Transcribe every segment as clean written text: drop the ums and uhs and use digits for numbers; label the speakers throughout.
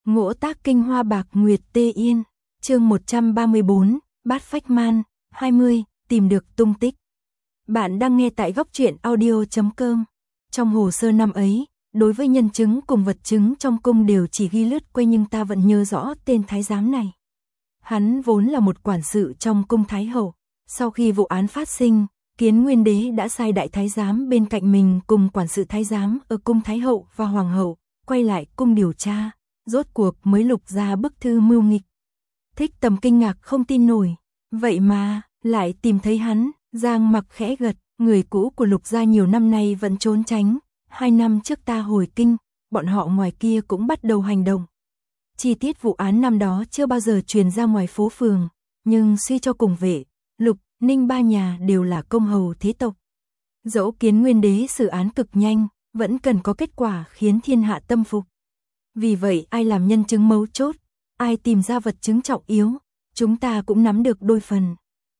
Speaker 1: Ngỗ tác kinh hoa bạc nguyệt tê yên, chương 134, bát phách man, 20, tìm được tung tích. Bạn đang nghe tại góc truyện audio.com. Trong hồ sơ năm ấy, đối với nhân chứng cùng vật chứng trong cung đều chỉ ghi lướt qua, nhưng ta vẫn nhớ rõ tên thái giám này. Hắn vốn là một quản sự trong cung Thái Hậu. Sau khi vụ án phát sinh, Kiến Nguyên Đế đã sai đại thái giám bên cạnh mình cùng quản sự thái giám ở cung Thái Hậu và Hoàng hậu quay lại cung điều tra, rốt cuộc mới lục ra bức thư mưu nghịch. Thích Tầm kinh ngạc không tin nổi, vậy mà lại tìm thấy hắn. Giang Mặc khẽ gật, người cũ của Lục gia nhiều năm nay vẫn trốn tránh. 2 năm trước ta hồi kinh, bọn họ ngoài kia cũng bắt đầu hành động. Chi tiết vụ án năm đó chưa bao giờ truyền ra ngoài phố phường, nhưng suy cho cùng Vệ, Lục, Ninh ba nhà đều là công hầu thế tộc. Dẫu Kiến Nguyên Đế xử án cực nhanh, vẫn cần có kết quả khiến thiên hạ tâm phục. Vì vậy ai làm nhân chứng mấu chốt, ai tìm ra vật chứng trọng yếu, chúng ta cũng nắm được đôi phần.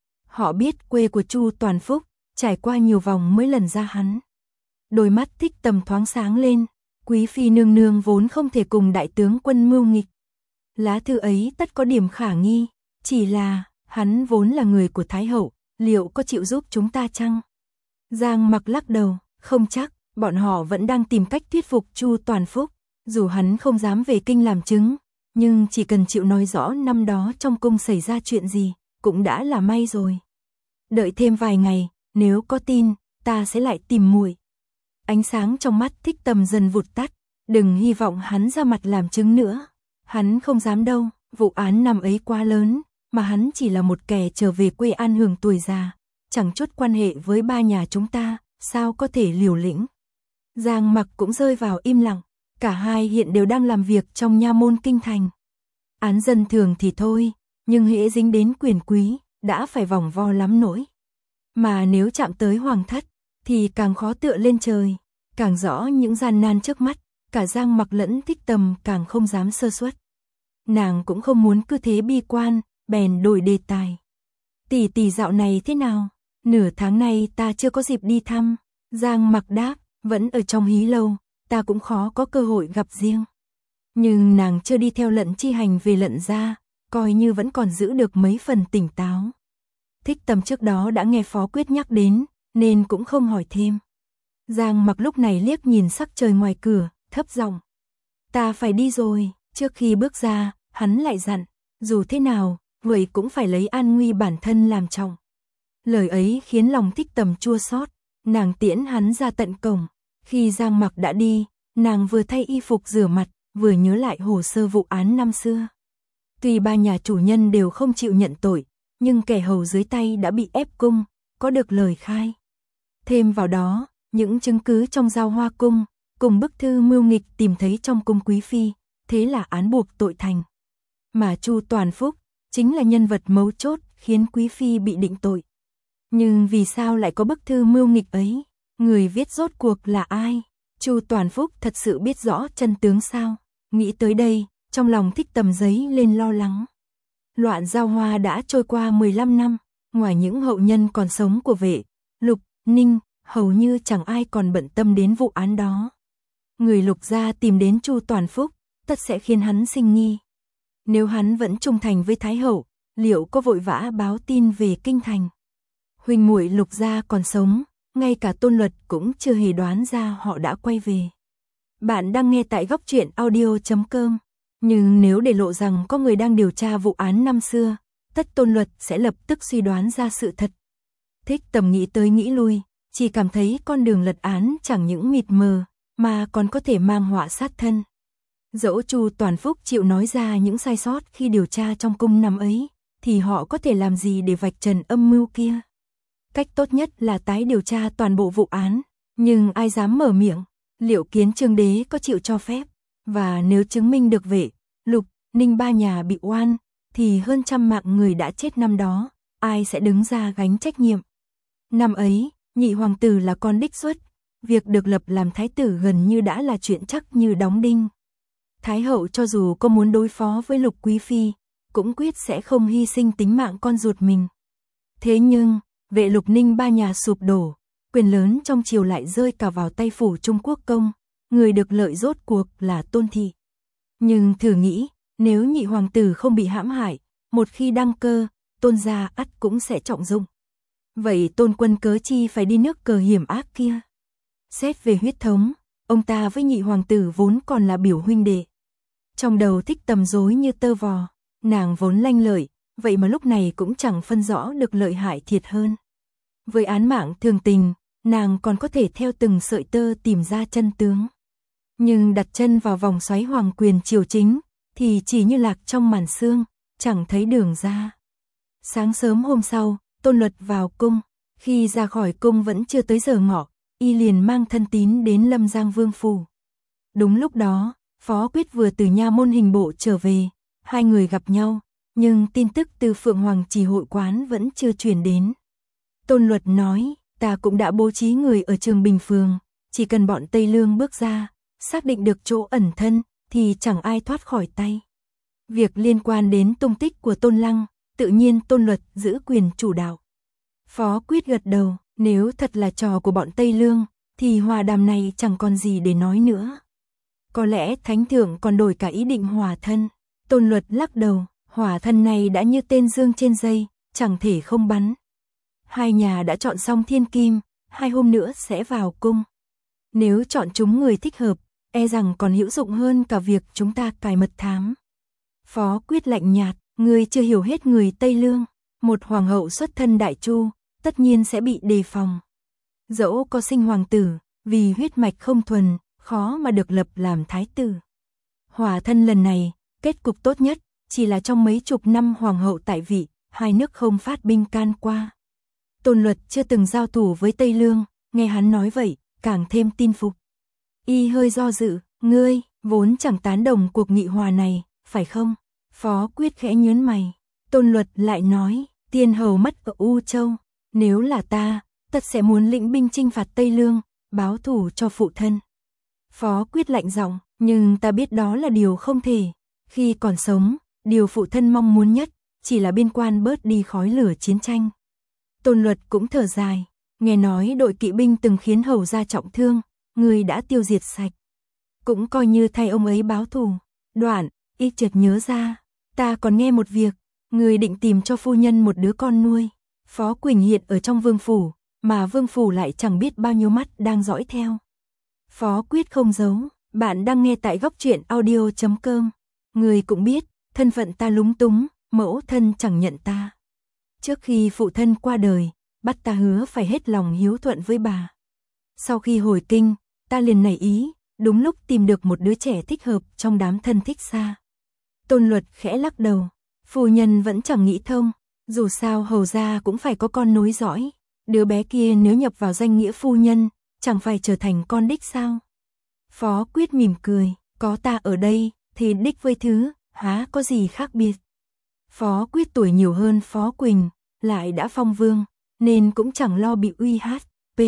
Speaker 1: Họ biết quê của Chu Toàn Phúc, trải qua nhiều vòng mới lần ra hắn. Đôi mắt Thích Tầm thoáng sáng lên, quý phi nương nương vốn không thể cùng đại tướng quân mưu nghịch. Lá thư ấy tất có điểm khả nghi, chỉ là hắn vốn là người của Thái Hậu, liệu có chịu giúp chúng ta chăng? Giang Mặc lắc đầu, không chắc, bọn họ vẫn đang tìm cách thuyết phục Chu Toàn Phúc, dù hắn không dám về kinh làm chứng, nhưng chỉ cần chịu nói rõ năm đó trong cung xảy ra chuyện gì, cũng đã là may rồi. Đợi thêm vài ngày, nếu có tin, ta sẽ lại tìm muội. Ánh sáng trong mắt Thích Tầm dần vụt tắt, đừng hy vọng hắn ra mặt làm chứng nữa. Hắn không dám đâu, vụ án năm ấy quá lớn, mà hắn chỉ là một kẻ trở về quê an hưởng tuổi già, chẳng chút quan hệ với ba nhà chúng ta, sao có thể liều lĩnh. Giang Mặc cũng rơi vào im lặng, cả hai hiện đều đang làm việc trong nha môn kinh thành. Án dân thường thì thôi, nhưng hễ dính đến quyền quý, đã phải vòng vo lắm nỗi. Mà nếu chạm tới hoàng thất, thì càng khó tựa lên trời, càng rõ những gian nan trước mắt, cả Giang Mặc lẫn Thích Tầm càng không dám sơ suất. Nàng cũng không muốn cứ thế bi quan, bèn đổi đề tài. Tỷ dạo này thế nào? Nửa tháng nay ta chưa có dịp đi thăm. Giang Mặc đáp, vẫn ở trong hí lâu, ta cũng khó có cơ hội gặp riêng. Nhưng nàng chưa đi theo Lận Chi Hành về Lận gia, coi như vẫn còn giữ được mấy phần tỉnh táo. Thích Tầm trước đó đã nghe Phó Quyết nhắc đến, nên cũng không hỏi thêm. Giang Mặc lúc này liếc nhìn sắc trời ngoài cửa, thấp giọng, ta phải đi rồi. Trước khi bước ra, hắn lại dặn, dù thế nào, vậy cũng phải lấy an nguy bản thân làm trọng. Lời ấy khiến lòng Thích Tầm chua xót, nàng tiễn hắn ra tận cổng. Khi Giang Mặc đã đi, nàng vừa thay y phục rửa mặt, vừa nhớ lại hồ sơ vụ án năm xưa. Tuy ba nhà chủ nhân đều không chịu nhận tội, nhưng kẻ hầu dưới tay đã bị ép cung, có được lời khai. Thêm vào đó, những chứng cứ trong Giao Hoa cung, cùng bức thư mưu nghịch tìm thấy trong cung quý phi, thế là án buộc tội thành. Mà Chu Toàn Phúc chính là nhân vật mấu chốt khiến quý phi bị định tội. Nhưng vì sao lại có bức thư mưu nghịch ấy? Người viết rốt cuộc là ai? Chu Toàn Phúc thật sự biết rõ chân tướng sao? Nghĩ tới đây, trong lòng Thích Tầm giấy lên lo lắng. Loạn Giao Hoa đã trôi qua 15 năm, ngoài những hậu nhân còn sống của Vệ, Lục, Ninh, hầu như chẳng ai còn bận tâm đến vụ án đó. Người Lục gia tìm đến Chu Toàn Phúc, tất sẽ khiến hắn sinh nghi. Nếu hắn vẫn trung thành với Thái Hậu, liệu có vội vã báo tin về kinh thành? Huynh muội Lục gia còn sống, ngay cả Tôn Luật cũng chưa hề đoán ra họ đã quay về. Bạn đang nghe tại góc truyện audio.com. Nhưng nếu để lộ rằng có người đang điều tra vụ án năm xưa, tất Tôn Luật sẽ lập tức suy đoán ra sự thật. Thích Tầm nghĩ tới nghĩ lui, chỉ cảm thấy con đường lật án chẳng những mịt mờ, mà còn có thể mang họa sát thân. Dẫu Chu Toàn Phúc chịu nói ra những sai sót khi điều tra trong cung năm ấy, thì họ có thể làm gì để vạch trần âm mưu kia? Cách tốt nhất là tái điều tra toàn bộ vụ án, nhưng ai dám mở miệng? Liệu Kiến Chương Đế có chịu cho phép? Và nếu chứng minh được Vệ, Lục, Ninh ba nhà bị oan, thì hơn 100 mạng người đã chết năm đó, ai sẽ đứng ra gánh trách nhiệm? Năm ấy, nhị hoàng tử là con đích xuất, việc được lập làm thái tử gần như đã là chuyện chắc như đóng đinh. Thái hậu cho dù có muốn đối phó với Lục quý phi, cũng quyết sẽ không hy sinh tính mạng con ruột mình. Thế nhưng, Vệ, Lục, Ninh ba nhà sụp đổ, quyền lớn trong triều lại rơi cả vào tay phủ Trung Quốc công, người được lợi rốt cuộc là Tôn thị. Nhưng thử nghĩ, nếu nhị hoàng tử không bị hãm hại, một khi đăng cơ, Tôn gia ắt cũng sẽ trọng dụng. Vậy Tôn Quân cớ chi phải đi nước cờ hiểm ác kia? Xét về huyết thống, ông ta với nhị hoàng tử vốn còn là biểu huynh đệ. Trong đầu thích tầm rối như tơ vò, nàng vốn lanh lợi, vậy mà lúc này cũng chẳng phân rõ được lợi hại thiệt hơn. Với án mạng thường tình, nàng còn có thể theo từng sợi tơ tìm ra chân tướng. Nhưng đặt chân vào vòng xoáy hoàng quyền triều chính, thì chỉ như lạc trong màn sương, chẳng thấy đường ra. Sáng sớm hôm sau, Tôn Luật vào cung, khi ra khỏi cung vẫn chưa tới giờ ngọ, y liền mang thân tín đến Lâm Giang Vương phủ. Đúng lúc đó, Phó Quyết vừa từ nha môn hình bộ trở về, hai người gặp nhau, nhưng tin tức từ Phượng Hoàng Trì hội quán vẫn chưa truyền đến. Tôn Luật nói, ta cũng đã bố trí người ở Trường Bình Phường, chỉ cần bọn Tây Lương bước ra, xác định được chỗ ẩn thân, thì chẳng ai thoát khỏi tay. Việc liên quan đến tung tích của Tôn Lăng, tự nhiên Tôn Luật giữ quyền chủ đạo. Phó Quyết gật đầu, nếu thật là trò của bọn Tây Lương, thì hòa đàm này chẳng còn gì để nói nữa. Có lẽ Thánh Thượng còn đổi cả ý định hòa thân. Tôn Luật lắc đầu, hòa thân này đã như tên dương trên dây, chẳng thể không bắn. Hai nhà đã chọn xong thiên kim, 2 hôm nữa sẽ vào cung. Nếu chọn chúng người thích hợp, e rằng còn hữu dụng hơn cả việc chúng ta cài mật thám. Phó Quyết lạnh nhạt, người chưa hiểu hết người Tây Lương. Một hoàng hậu xuất thân Đại Chu, tất nhiên sẽ bị đề phòng. Dẫu có sinh hoàng tử, vì huyết mạch không thuần, khó mà được lập làm thái tử. Hòa thân lần này, kết cục tốt nhất, chỉ là trong mấy chục năm hoàng hậu tại vị, hai nước không phát binh can qua. Tôn Luật chưa từng giao thủ với Tây Lương, nghe hắn nói vậy, càng thêm tin phục. Y hơi do dự, ngươi, vốn chẳng tán đồng cuộc nghị hòa này, phải không? Phó Quyết khẽ nhớn mày. Tôn Luật lại nói, tiên hầu mất ở U Châu, nếu là ta, tất sẽ muốn lĩnh binh chinh phạt Tây Lương, báo thù cho phụ thân. Phó Quyết lạnh giọng, nhưng ta biết đó là điều không thể. Khi còn sống, điều phụ thân mong muốn nhất, chỉ là biên quan bớt đi khói lửa chiến tranh. Tôn Luật cũng thở dài, nghe nói đội kỵ binh từng khiến hầu gia trọng thương, người đã tiêu diệt sạch. Cũng coi như thay ông ấy báo thù. Đoạn, y chợt nhớ ra, ta còn nghe một việc, người định tìm cho phu nhân một đứa con nuôi. Phó Quỳnh hiện ở trong vương phủ, mà vương phủ lại chẳng biết bao nhiêu mắt đang dõi theo. Phó Quyết không giấu, bạn đang nghe tại góc truyện audio.com. Người cũng biết, thân phận ta lúng túng, mẫu thân chẳng nhận ta. Trước khi phụ thân qua đời, bắt ta hứa phải hết lòng hiếu thuận với bà. Sau khi hồi kinh, ta liền nảy ý, đúng lúc tìm được một đứa trẻ thích hợp trong đám thân thích xa. Tôn Luật khẽ lắc đầu, phu nhân vẫn chẳng nghĩ thông, dù sao hầu gia cũng phải có con nối dõi. Đứa bé kia nếu nhập vào danh nghĩa phu nhân, chẳng phải trở thành con đích sao? Phó Quyết mỉm cười, có ta ở đây, thì đích với thứ, há có gì khác biệt. Phó Quyết tuổi nhiều hơn Phó Quỳnh, lại đã phong vương, nên cũng chẳng lo bị uy hát.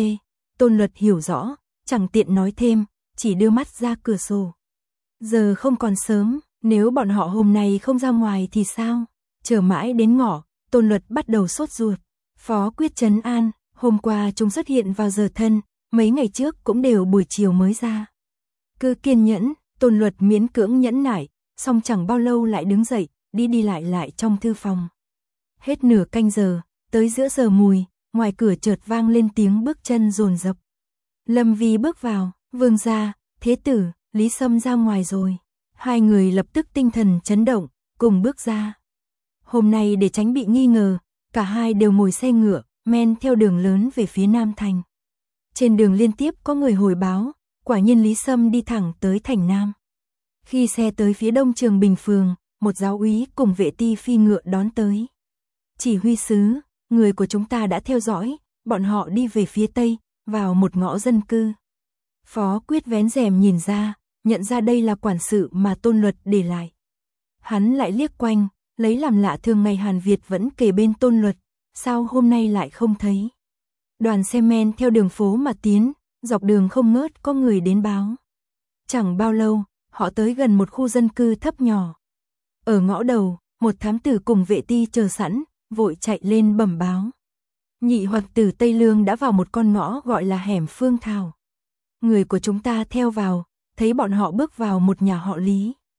Speaker 1: Tôn Luật hiểu rõ, chẳng tiện nói thêm, chỉ đưa mắt ra cửa sổ. Giờ không còn sớm, nếu bọn họ hôm nay không ra ngoài thì sao? Chờ mãi đến ngọ, Tôn Luật bắt đầu sốt ruột. Phó Quyết trấn an, hôm qua chúng xuất hiện vào giờ thân, mấy ngày trước cũng đều buổi chiều mới ra. Cứ kiên nhẫn, Tôn Luật miễn cưỡng nhẫn nại, xong chẳng bao lâu lại đứng dậy, đi lại trong thư phòng. Hết nửa canh giờ, tới giữa giờ mùi, ngoài cửa chợt vang lên tiếng bước chân dồn dập. Lâm Vi bước vào, vương gia, thế tử, Lý Sâm ra ngoài rồi. Hai người lập tức tinh thần chấn động, cùng bước ra. Hôm nay để tránh bị nghi ngờ, cả hai đều ngồi xe ngựa, men theo đường lớn về phía Nam Thành. Trên đường liên tiếp có người hồi báo, quả nhiên Lý Sâm đi thẳng tới thành Nam. Khi xe tới phía đông Trường Bình Phường, một giáo úy cùng vệ ti phi ngựa đón tới. Chỉ huy sứ, người của chúng ta đã theo dõi, bọn họ đi về phía tây, vào một ngõ dân cư. Phó Quyết vén rèm nhìn ra, nhận ra đây là quản sự mà Tôn Luật để lại. Hắn lại liếc quanh, lấy làm lạ, thường ngày Hàn Việt vẫn kề bên Tôn Luật, sao hôm nay lại không thấy. Đoàn xe men theo đường phố mà tiến, dọc đường không ngớt có người đến báo. Chẳng bao lâu, họ tới gần một khu dân cư thấp nhỏ. Ở ngõ đầu, một thám tử cùng vệ ti chờ sẵn, vội chạy lên bẩm báo. Nhị hoàng tử Tây Lương đã vào một con ngõ gọi là hẻm Phương Thảo. Người của chúng ta theo vào, thấy bọn họ bước vào một nhà họ Lý.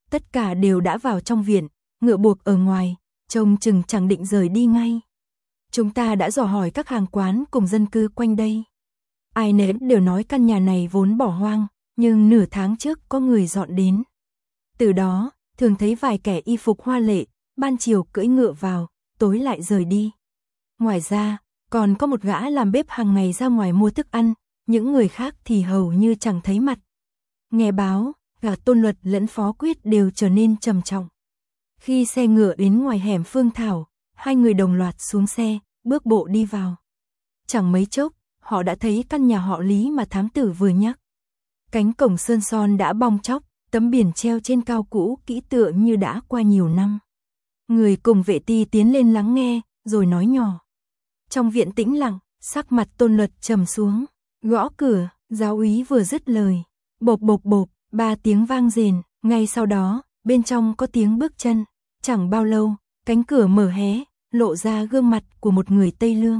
Speaker 1: tất cả đều đã vào trong viện, ngựa buộc ở ngoài, trông chừng chẳng định rời đi ngay. Chúng ta đã dò hỏi các hàng quán cùng dân cư quanh đây. Ai nấy đều nói căn nhà này vốn bỏ hoang, nhưng nửa tháng trước có người dọn đến. Từ đó, thường thấy vài kẻ y phục hoa lệ, ban chiều cưỡi ngựa vào, tối lại rời đi. Ngoài ra, còn có một gã làm bếp hàng ngày ra ngoài mua thức ăn, những người khác thì hầu như chẳng thấy mặt. Nghe báo, cả Tôn Luật lẫn Phó Quyết đều trở nên trầm trọng. Khi xe ngựa đến ngoài hẻm Phương Thảo, hai người đồng loạt xuống xe, bước bộ đi vào. Chẳng mấy chốc, họ đã thấy căn nhà họ Lý mà thám tử vừa nhắc. Cánh cổng sơn son đã bong tróc, tấm biển treo trên cao cũ kỹ tựa như đã qua nhiều năm. Người cùng vệ ti tiến lên lắng nghe, rồi nói nhỏ. Trong viện tĩnh lặng, sắc mặt Tôn Luật trầm xuống, gõ cửa, giáo úy vừa dứt lời. Bộp bộp bộp, 3 tiếng vang rền, ngay sau đó, bên trong có tiếng bước chân. Chẳng bao lâu, cánh cửa mở hé, lộ ra gương mặt của một người Tây Lương.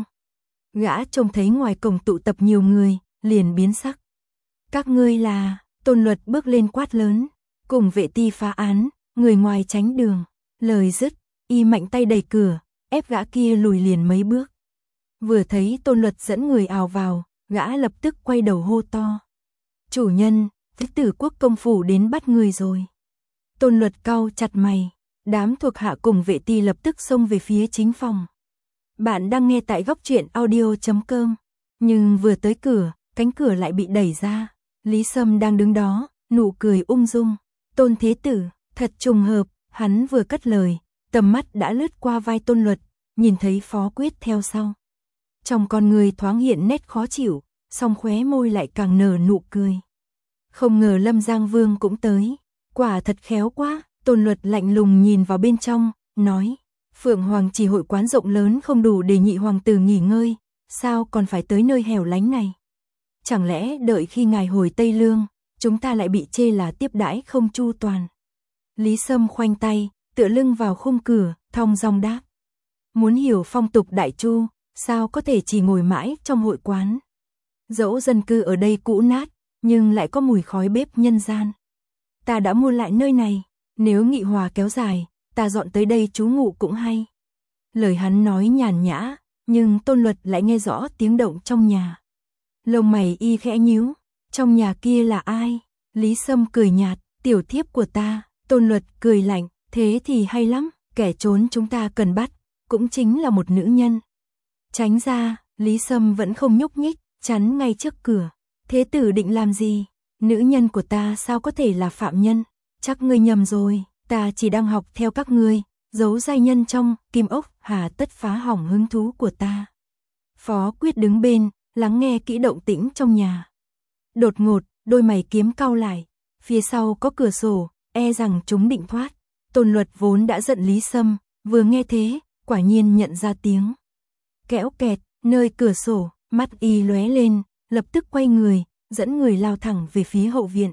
Speaker 1: Gã trông thấy ngoài cổng tụ tập nhiều người, liền biến sắc. Các ngươi là, Tôn Luật bước lên quát lớn, cùng vệ ti phá án, người ngoài tránh đường. Lời dứt, y mạnh tay đẩy cửa, ép gã kia lùi liền mấy bước. Vừa thấy Tôn Luật dẫn người ào vào, gã lập tức quay đầu hô to. Chủ nhân, Thích Tử Quốc công phủ đến bắt người rồi. Tôn Luật cau chặt mày, đám thuộc hạ cùng vệ ti lập tức xông về phía chính phòng. Bạn đang nghe tại góc truyện audio.com, nhưng vừa tới cửa, cánh cửa lại bị đẩy ra. Lý Sâm đang đứng đó, nụ cười ung dung. Tôn Thế Tử, thật trùng hợp, hắn vừa cất lời, tầm mắt đã lướt qua vai Tôn Luật, nhìn thấy Phó Quyết theo sau. Trong con người thoáng hiện nét khó chịu, song khóe môi lại càng nở nụ cười. Không ngờ Lâm Giang Vương cũng tới, quả thật khéo quá. Tôn Luật lạnh lùng nhìn vào bên trong, nói, Phượng Hoàng chỉ hội quán rộng lớn không đủ để nhị hoàng tử nghỉ ngơi, sao còn phải tới nơi hẻo lánh này? Chẳng lẽ đợi khi ngài hồi Tây Lương, chúng ta lại bị chê là tiếp đãi không chu toàn? Lý Sâm khoanh tay, tựa lưng vào khung cửa, thong dong đáp. Muốn hiểu phong tục Đại Chu, sao có thể chỉ ngồi mãi trong hội quán? Dẫu dân cư ở đây cũ nát, nhưng lại có mùi khói bếp nhân gian. Ta đã mua lại nơi này, nếu nghị hòa kéo dài, ta dọn tới đây trú ngụ cũng hay. Lời hắn nói nhàn nhã, nhưng Tôn Luật lại nghe rõ tiếng động trong nhà. Lông mày y khẽ nhíu, trong nhà kia là ai? Lý Sâm cười nhạt, tiểu thiếp của ta. Tôn Luật cười lạnh, thế thì hay lắm, kẻ trốn chúng ta cần bắt, cũng chính là một nữ nhân. Tránh ra, Lý Sâm vẫn không nhúc nhích, chắn ngay trước cửa. Thế tử định làm gì? Nữ nhân của ta sao có thể là phạm nhân? Chắc ngươi nhầm rồi, ta chỉ đang học theo các ngươi, giấu giai nhân trong kim ốc hà tất phá hỏng hứng thú của ta. Phó Quyết đứng bên, lắng nghe kỹ động tĩnh trong nhà. Đột ngột, đôi mày kiếm cau lại, phía sau có cửa sổ, e rằng chúng định thoát. Tôn Luật vốn đã giận Lý Sâm, vừa nghe thế, quả nhiên nhận ra tiếng. Kẽo kẹt, nơi cửa sổ, mắt y lóe lên, lập tức quay người, dẫn người lao thẳng về phía hậu viện.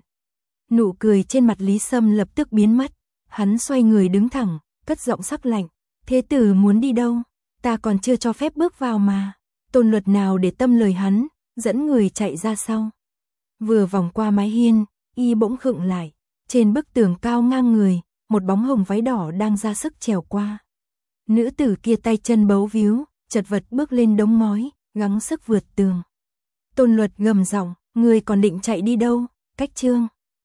Speaker 1: Nụ cười trên mặt Lý Sâm lập tức biến mất, hắn xoay người đứng thẳng, cất giọng sắc lạnh. Thế tử muốn đi đâu? Ta còn chưa cho phép bước vào mà. Tôn Luật nào để tâm lời hắn, dẫn người chạy ra sau. Vừa vòng qua mái hiên, y bỗng khựng lại. Trên bức tường cao ngang người, một bóng hồng váy đỏ đang ra sức trèo qua. Nữ tử kia tay chân bấu víu, chật vật bước lên đống ngói, gắng sức vượt tường. Tôn Luật gầm giọng, người còn định chạy đi đâu? Cách chương